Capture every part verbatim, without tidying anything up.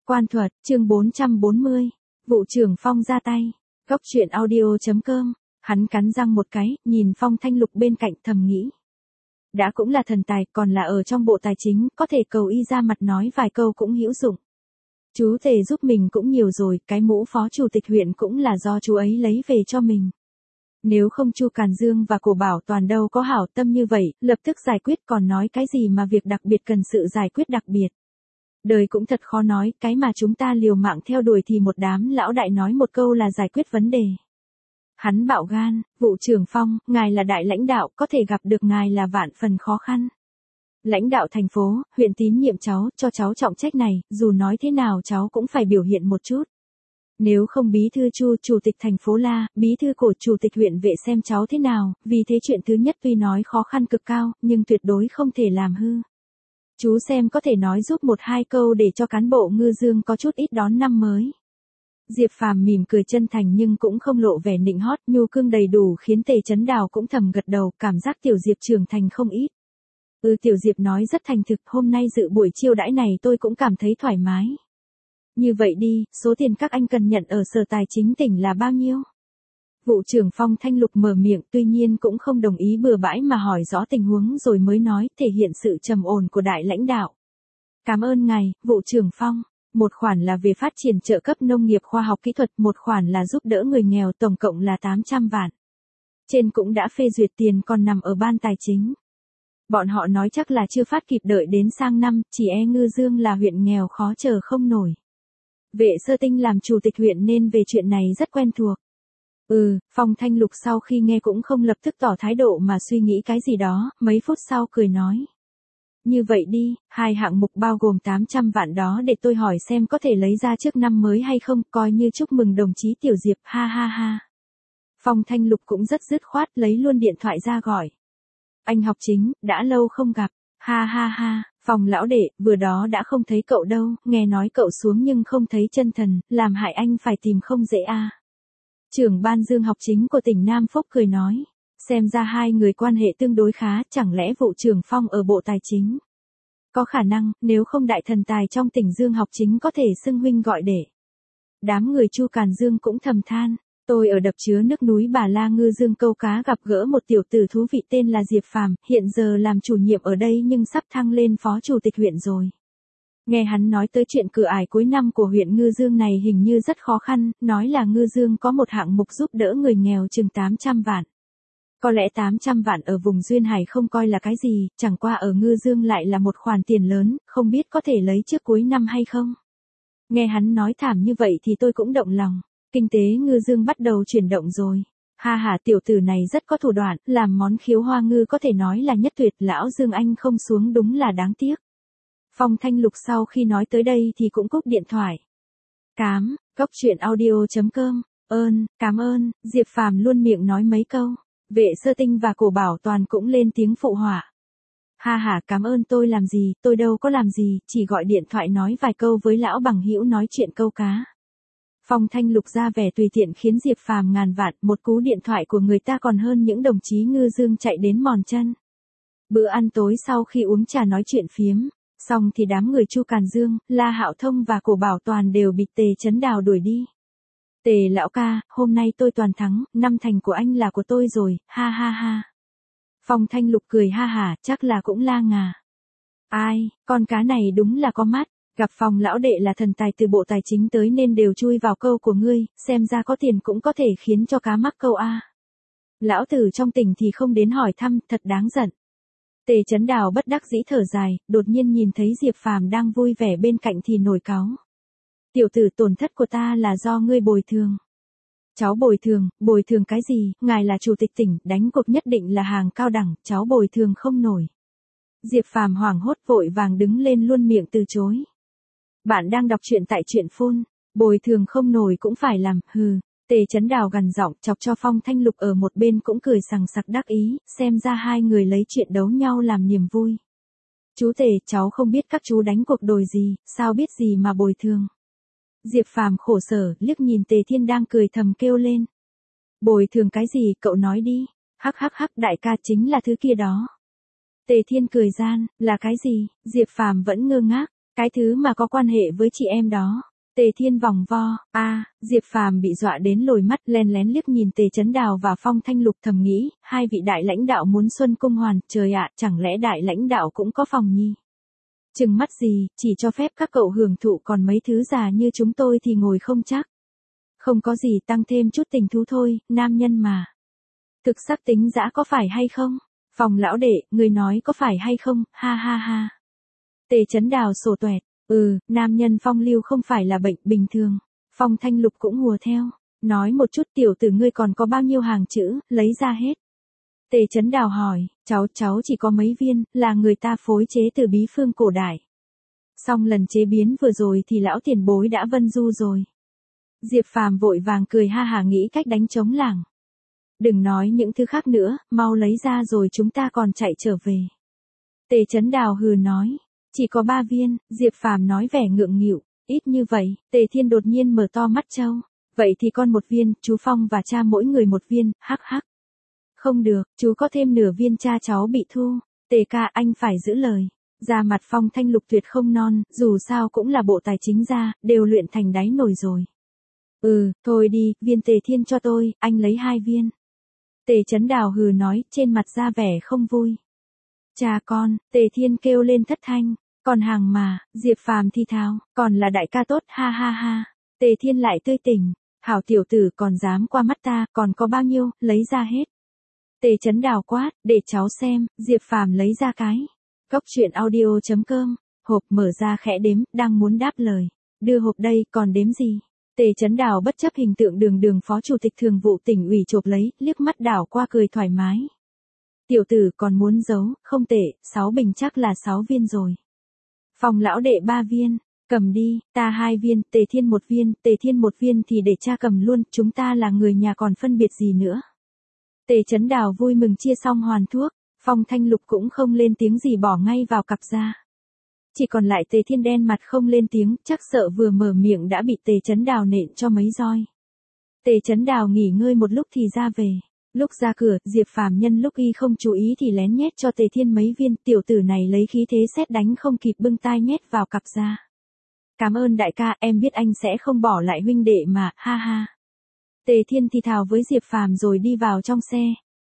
Quan thuật, chương bốn trăm bốn mươi. Vụ trưởng Phong ra tay. Góc truyện audio chấm com. Hắn cắn răng một cái, nhìn Phong Thanh Lục bên cạnh thầm nghĩ. Đã cũng là thần tài, còn là ở trong bộ tài chính, có thể cầu y ra mặt nói vài câu cũng hữu dụng. Chú Tề giúp mình cũng nhiều rồi, cái mũ phó chủ tịch huyện cũng là do chú ấy lấy về cho mình. Nếu không Chu Càn Dương và Cổ Bảo Toàn đâu có hảo tâm như vậy, lập tức giải quyết, còn nói cái gì mà việc đặc biệt cần sự giải quyết đặc biệt. Đời cũng thật khó nói, cái mà chúng ta liều mạng theo đuổi thì một đám lão đại nói một câu là giải quyết vấn đề. Hắn bạo gan, vụ trưởng Phong, ngài là đại lãnh đạo, có thể gặp được ngài là vạn phần khó khăn. Lãnh đạo thành phố, huyện tín nhiệm cháu, cho cháu trọng trách này, dù nói thế nào cháu cũng phải biểu hiện một chút. Nếu không bí thư Chu, chủ tịch thành phố la, bí thư Cổ, chủ tịch huyện vệ xem cháu thế nào, vì thế chuyện thứ nhất tuy nói khó khăn cực cao, nhưng tuyệt đối không thể làm hư. Chú xem có thể nói giúp một hai câu để cho cán bộ Ngư Dương có chút ít đón năm mới. Diệp Phàm mỉm cười chân thành nhưng cũng không lộ vẻ nịnh hót, nhu cương đầy đủ khiến Tề Chấn Đào cũng thầm gật đầu, cảm giác Tiểu Diệp trưởng thành không ít. Ừ, Tiểu Diệp nói rất thành thực, hôm nay dự buổi chiêu đãi này tôi cũng cảm thấy thoải mái. Như vậy đi, số tiền các anh cần nhận ở Sở Tài chính tỉnh là bao nhiêu? Vụ trưởng Phong Thanh Lục mở miệng, tuy nhiên cũng không đồng ý bừa bãi mà hỏi rõ tình huống rồi mới nói, thể hiện sự trầm ổn của đại lãnh đạo. Cảm ơn ngài, vụ trưởng Phong. Một khoản là về phát triển trợ cấp nông nghiệp khoa học kỹ thuật, một khoản là giúp đỡ người nghèo, tổng cộng là tám trăm vạn. Trên cũng đã phê duyệt, tiền còn nằm ở ban tài chính. Bọn họ nói chắc là chưa phát kịp, đợi đến sang năm, chỉ e Ngư Dương là huyện nghèo khó chờ không nổi. Vệ Sơ Tinh làm chủ tịch huyện nên về chuyện này rất quen thuộc. Ừ, Phong Thanh Lục sau khi nghe cũng không lập tức tỏ thái độ mà suy nghĩ cái gì đó, mấy phút sau cười nói. Như vậy đi, hai hạng mục bao gồm tám trăm vạn đó để tôi hỏi xem có thể lấy ra trước năm mới hay không, coi như chúc mừng đồng chí Tiểu Diệp, ha ha ha. Phong Thanh Lục cũng rất dứt khoát, lấy luôn điện thoại ra gọi. Anh Học Chính, đã lâu không gặp, ha ha ha. Phong lão đệ, vừa đó đã không thấy cậu đâu, nghe nói cậu xuống nhưng không thấy chân thần, làm hại anh phải tìm không dễ a. À. Trưởng ban Dương Học Chính của tỉnh Nam Phúc cười nói, xem ra hai người quan hệ tương đối khá, chẳng lẽ vụ trưởng Phong ở Bộ Tài chính? Có khả năng, nếu không đại thần tài trong tỉnh Dương Học Chính có thể xưng huynh gọi đệ. Đám người Chu Càn Dương cũng thầm than, tôi ở đập chứa nước núi Bà La Ngư Dương câu cá gặp gỡ một tiểu tử thú vị tên là Diệp Phàm, hiện giờ làm chủ nhiệm ở đây nhưng sắp thăng lên phó chủ tịch huyện rồi. Nghe hắn nói tới chuyện cửa ải cuối năm của huyện Ngư Dương này hình như rất khó khăn, nói là Ngư Dương có một hạng mục giúp đỡ người nghèo chừng tám trăm vạn. Có lẽ tám trăm vạn ở vùng Duyên Hải không coi là cái gì, chẳng qua ở Ngư Dương lại là một khoản tiền lớn, không biết có thể lấy trước cuối năm hay không. Nghe hắn nói thảm như vậy thì tôi cũng động lòng. Kinh tế Ngư Dương bắt đầu chuyển động rồi. Ha ha, tiểu tử này rất có thủ đoạn, làm món khiếu hoa ngư có thể nói là nhất tuyệt, lão Dương anh không xuống đúng là đáng tiếc. Phong Thanh Lục sau khi nói tới đây thì cũng cúp điện thoại. Cám, góc truyện audio chấm com, ơn, cảm ơn, Diệp Phàm luôn miệng nói mấy câu. Vệ Sơ Tinh và Cổ Bảo Toàn cũng lên tiếng phụ họa. Ha ha, cảm ơn tôi làm gì, tôi đâu có làm gì, chỉ gọi điện thoại nói vài câu với lão bằng hữu nói chuyện câu cá. Phong Thanh Lục ra vẻ tùy tiện khiến Diệp Phàm ngàn vạn, một cú điện thoại của người ta còn hơn những đồng chí Ngư Dương chạy đến mòn chân. Bữa ăn tối sau khi uống trà nói chuyện phiếm, xong thì đám người Chu Càn Dương, La Hạo Thông và Cổ Bảo Toàn đều bị Tề Chấn Đào đuổi đi. Tề lão ca, hôm nay tôi toàn thắng, năm thành của anh là của tôi rồi, ha ha ha. Phong Thanh Lục cười ha hả, chắc là cũng la ngà. Ai, con cá này đúng là có mắt, gặp Phong lão đệ là thần tài từ Bộ Tài chính tới nên đều chui vào câu của ngươi, xem ra có tiền cũng có thể khiến cho cá mắc câu a. Lão tử trong tỉnh thì không đến hỏi thăm, thật đáng giận. Tề Chấn Đào bất đắc dĩ thở dài, đột nhiên nhìn thấy Diệp Phàm đang vui vẻ bên cạnh thì nổi cáu. Tiểu tử, tổn thất của ta là do ngươi bồi thường. Cháu bồi thường, bồi thường cái gì, ngài là chủ tịch tỉnh, đánh cuộc nhất định là hàng cao đẳng, cháu bồi thường không nổi. Diệp Phàm hoảng hốt vội vàng đứng lên luôn miệng từ chối. Bạn đang đọc truyện tại truyện phun, bồi thường không nổi cũng phải làm, hừ. Tề Chấn Đào gằn giọng chọc cho Phong Thanh Lục ở một bên cũng cười sằng sặc đắc ý, xem ra hai người lấy chuyện đấu nhau làm niềm vui. Chú Tề, cháu không biết các chú đánh cuộc đồi gì, sao biết gì mà bồi thường. Diệp Phàm khổ sở, liếc nhìn Tề Thiên đang cười thầm kêu lên. Bồi thường cái gì, cậu nói đi, hắc hắc hắc, đại ca chính là thứ kia đó. Tề Thiên cười gian, là cái gì, Diệp Phàm vẫn ngơ ngác, Cái thứ mà có quan hệ với chị em đó. Tề Thiên vòng vo, a, à, Diệp Phàm bị dọa đến lồi mắt, len lén liếc nhìn Tề Chấn Đào và Phong Thanh Lục, thầm nghĩ, hai vị đại lãnh đạo muốn xuân cung hoàn, trời ạ, chẳng lẽ đại lãnh đạo cũng có phòng nhi? Chừng mắt gì, chỉ cho phép các cậu hưởng thụ, còn mấy thứ già như chúng tôi thì ngồi không chắc. Không có gì, tăng thêm chút tình thú thôi, nam nhân mà. Thực sắc tính dã có phải hay không? Phòng lão đệ, người nói có phải hay không, ha ha ha. Tề Chấn Đào sổ toẹt, ừ, nam nhân phong lưu không phải là bệnh bình thường. Phong Thanh Lục cũng hùa theo, nói một chút, tiểu tử ngươi còn có bao nhiêu hàng chữ, lấy ra hết. Tề Chấn Đào hỏi, cháu cháu chỉ có mấy viên, là người ta phối chế từ bí phương cổ đại. Xong lần chế biến vừa rồi thì lão tiền bối đã vân du rồi. Diệp Phàm vội vàng cười ha hả, nghĩ cách đánh trống lảng. Đừng nói những thứ khác nữa, mau lấy ra rồi chúng ta còn chạy trở về. Tề Chấn Đào hừ nói, chỉ có ba viên. Diệp Phàm nói vẻ ngượng nghịu, ít như vậy. Tề Thiên đột nhiên mở to mắt trâu, vậy thì con một viên, chú Phong và cha mỗi người một viên, hắc hắc. Không được, chú có thêm nửa viên, cha cháu bị thu. Tề ca, anh phải giữ lời. Da mặt Phong Thanh Lục tuyệt không non, dù sao cũng là bộ tài chính gia, đều luyện thành đáy nổi rồi. Ừ, thôi đi, viên Tề Thiên cho tôi, anh lấy hai viên. Tề Chấn Đào hừ nói, trên mặt ra vẻ không vui. Cha con, Tề Thiên kêu lên thất thanh, còn hàng mà, Diệp Phàm thi thào, còn là đại ca tốt, ha ha ha. Tề Thiên lại tươi tỉnh, hảo tiểu tử còn dám qua mắt ta, còn có bao nhiêu, lấy ra hết. Tề Chấn Đào quát, để cháu xem. Diệp Phàm lấy ra cái. Cốc truyện audio chấm com, hộp mở ra khẽ đếm, đang muốn đáp lời. Đưa hộp đây, còn đếm gì? Tề Chấn Đào bất chấp hình tượng đường đường phó chủ tịch thường vụ tỉnh ủy chộp lấy, liếc mắt đảo qua cười thoải mái. Tiểu tử còn muốn giấu, không tệ, sáu bình chắc là sáu viên rồi. Phòng lão đệ ba viên, cầm đi, ta hai viên, Tề Thiên một viên, Tề Thiên một viên thì để cha cầm luôn, chúng ta là người nhà còn phân biệt gì nữa. Tề Chấn Đào vui mừng chia xong hoàn thuốc, Phong Thanh Lục cũng không lên tiếng gì, bỏ ngay vào cặp ra. Chỉ còn lại Tề Thiên đen mặt không lên tiếng, chắc sợ vừa mở miệng đã bị Tề Chấn Đào nện cho mấy roi. Tề Chấn Đào nghỉ ngơi một lúc thì ra về. Lúc ra cửa, Diệp Phàm nhân lúc y không chú ý thì lén nhét cho Tề Thiên mấy viên, tiểu tử này lấy khí thế sét đánh không kịp bưng tai nhét vào cặp ra. Cảm ơn đại ca, em biết anh sẽ không bỏ lại huynh đệ mà, ha ha. Tề Thiên thì thào với Diệp Phàm rồi đi vào trong xe.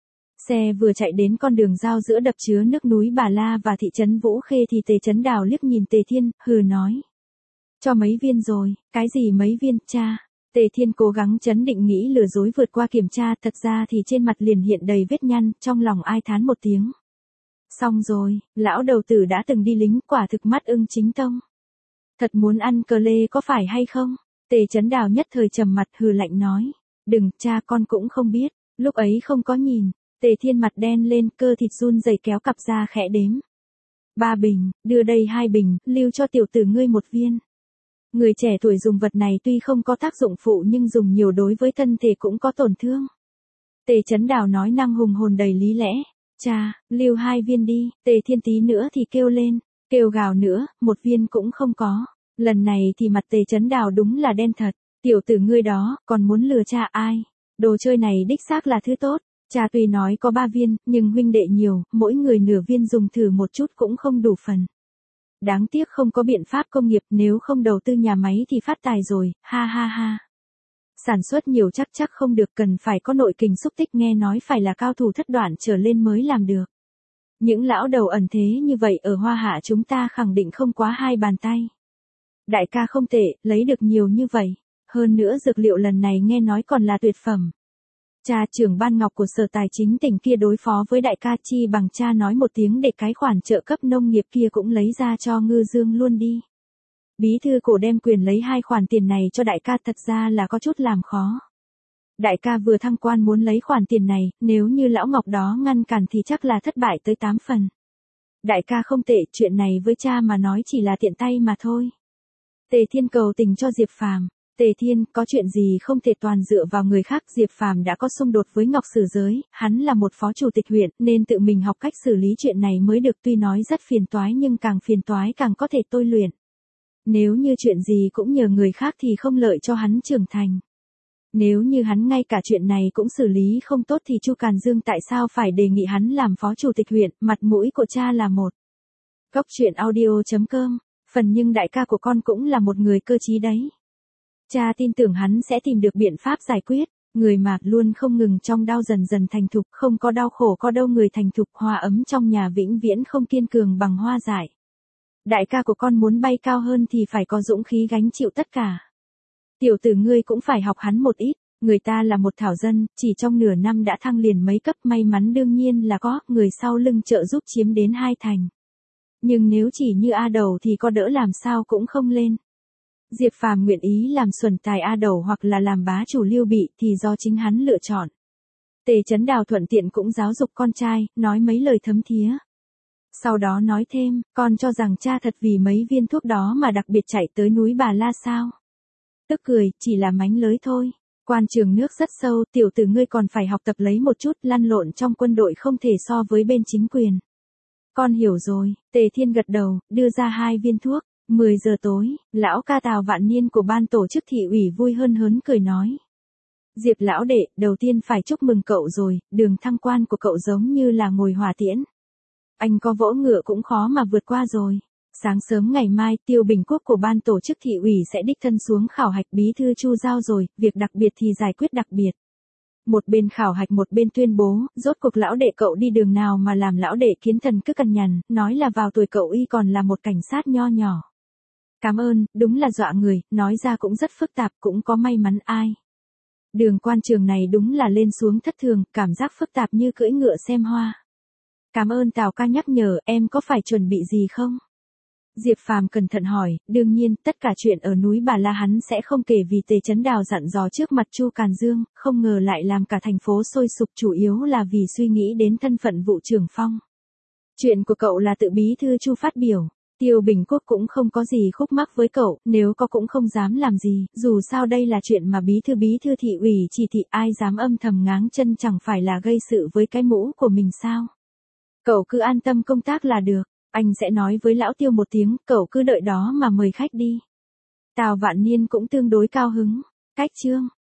Xe vừa chạy đến con đường giao giữa đập chứa nước núi Bà La và thị trấn Vũ Khê thì Tề Chấn Đào liếc nhìn Tề Thiên, hừ nói. Cho mấy viên rồi, cái gì mấy viên, cha? Tề Thiên cố gắng trấn định nghĩ lừa dối vượt qua kiểm tra, thật ra thì trên mặt liền hiện đầy vết nhăn, trong lòng ai thán một tiếng. Xong rồi, lão đầu tử đã từng đi lính, quả thực mắt ưng chính tông. Thật muốn ăn cờ lê có phải hay không? Tề Chấn Đào nhất thời trầm mặt hừ lạnh nói. Đừng, cha con cũng không biết, lúc ấy không có nhìn. Tề Thiên mặt đen lên, cơ thịt run rẩy kéo cặp ra khẽ đếm. Ba bình, đưa đây hai bình, lưu cho tiểu tử ngươi một viên. Người trẻ tuổi dùng vật này tuy không có tác dụng phụ nhưng dùng nhiều đối với thân thể cũng có tổn thương. Tề Chấn Đào nói năng hùng hồn đầy lý lẽ. Cha, lưu hai viên đi. Tề Thiên tí nữa thì kêu lên, kêu gào nữa, một viên cũng không có. Lần này thì mặt Tề Chấn Đào đúng là đen thật. Tiểu tử ngươi đó, còn muốn lừa cha ai? Đồ chơi này đích xác là thứ tốt. Cha tuy nói có ba viên, nhưng huynh đệ nhiều, mỗi người nửa viên dùng thử một chút cũng không đủ phần. Đáng tiếc không có biện pháp công nghiệp, nếu không đầu tư nhà máy thì phát tài rồi, ha ha ha. Sản xuất nhiều chắc chắc không được, cần phải có nội kình xúc tích, nghe nói phải là cao thủ thất đoạn trở lên mới làm được. Những lão đầu ẩn thế như vậy ở Hoa Hạ chúng ta khẳng định không quá hai bàn tay. Đại ca không tệ, lấy được nhiều như vậy. Hơn nữa dược liệu lần này nghe nói còn là tuyệt phẩm. Cha trưởng ban Ngọc của Sở Tài chính tỉnh kia đối phó với đại ca, chi bằng cha nói một tiếng để cái khoản trợ cấp nông nghiệp kia cũng lấy ra cho Ngư Dương luôn đi. Bí thư cổ đem quyền lấy hai khoản tiền này cho đại ca, thật ra là có chút làm khó. Đại ca vừa thăng quan muốn lấy khoản tiền này, nếu như lão Ngọc đó ngăn cản thì chắc là thất bại tới tám phần. Đại ca không tệ, chuyện này với cha mà nói chỉ là tiện tay mà thôi. Tề Thiên cầu tình cho Diệp Phàm. Tề Thiên, có chuyện gì không thể toàn dựa vào người khác, Diệp Phàm đã có xung đột với Ngọc Sử Giới, hắn là một phó chủ tịch huyện nên tự mình học cách xử lý chuyện này mới được, tuy nói rất phiền toái nhưng càng phiền toái càng có thể tôi luyện. Nếu như chuyện gì cũng nhờ người khác thì không lợi cho hắn trưởng thành. Nếu như hắn ngay cả chuyện này cũng xử lý không tốt thì Chu Càn Dương tại sao phải đề nghị hắn làm phó chủ tịch huyện, mặt mũi của cha là một. Cốc truyện audio chấm com Phần nhưng đại ca của con cũng là một người cơ trí đấy. Cha tin tưởng hắn sẽ tìm được biện pháp giải quyết. Người mà luôn không ngừng trong đau dần dần thành thục, không có đau khổ có đâu người thành thục, hoa ấm trong nhà vĩnh viễn không kiên cường bằng hoa dại. Đại ca của con muốn bay cao hơn thì phải có dũng khí gánh chịu tất cả. Tiểu tử ngươi cũng phải học hắn một ít, người ta là một thảo dân, chỉ trong nửa năm đã thăng liền mấy cấp, may mắn đương nhiên là có, người sau lưng trợ giúp chiếm đến hai thành. Nhưng nếu chỉ như A Đầu thì có đỡ làm sao cũng không lên. Diệp Phàm nguyện ý làm xuẩn tài A Đầu hoặc là làm bá chủ Lưu Bị thì do chính hắn lựa chọn. Tề Chấn Đào thuận tiện cũng giáo dục con trai, nói mấy lời thấm thía. Sau đó nói thêm, con cho rằng cha thật vì mấy viên thuốc đó mà đặc biệt chạy tới núi Bà La sao? Tức cười, chỉ là mánh lới thôi. Quan trường nước rất sâu, tiểu tử ngươi còn phải học tập lấy một chút, lăn lộn trong quân đội không thể so với bên chính quyền. Con hiểu rồi, Tề Thiên gật đầu, đưa ra hai viên thuốc. mười giờ tối, lão ca Tào Vạn Niên của ban tổ chức thị ủy vui hơn hớn cười nói. Diệp lão đệ, đầu tiên phải chúc mừng cậu rồi, đường thăng quan của cậu giống như là ngồi hỏa tiễn. Anh có vỗ ngựa cũng khó mà vượt qua rồi. Sáng sớm ngày mai, Tiêu Bình Quốc của ban tổ chức thị ủy sẽ đích thân xuống khảo hạch bí thư Chu giao rồi, việc đặc biệt thì giải quyết đặc biệt. Một bên khảo hạch một bên tuyên bố, rốt cuộc lão đệ cậu đi đường nào mà làm lão đệ Kiến Thần cứ cằn nhằn, nói là vào tuổi cậu y còn là một cảnh sát nho nhỏ. Cảm ơn, đúng là dọa người, nói ra cũng rất phức tạp, cũng có may mắn ai. Đường quan trường này đúng là lên xuống thất thường, cảm giác phức tạp như cưỡi ngựa xem hoa. Cảm ơn Tào ca nhắc nhở, em có phải chuẩn bị gì không? Diệp Phàm cẩn thận hỏi, đương nhiên, tất cả chuyện ở núi Bà La hắn sẽ không kể vì Tề Chấn Đào dặn dò trước mặt Chu Càn Dương, không ngờ lại làm cả thành phố sôi sục, chủ yếu là vì suy nghĩ đến thân phận vụ trưởng Phong. Chuyện của cậu là tự bí thư Chu phát biểu. Tiêu Bình Quốc cũng không có gì khúc mắc với cậu, nếu có cũng không dám làm gì, dù sao đây là chuyện mà bí thư bí thư thị ủy chỉ thị, ai dám âm thầm ngáng chân chẳng phải là gây sự với cái mũ của mình sao. Cậu cứ an tâm công tác là được, anh sẽ nói với lão Tiêu một tiếng, cậu cứ đợi đó mà mời khách đi. Tào Vạn Niên cũng tương đối cao hứng. Cách chương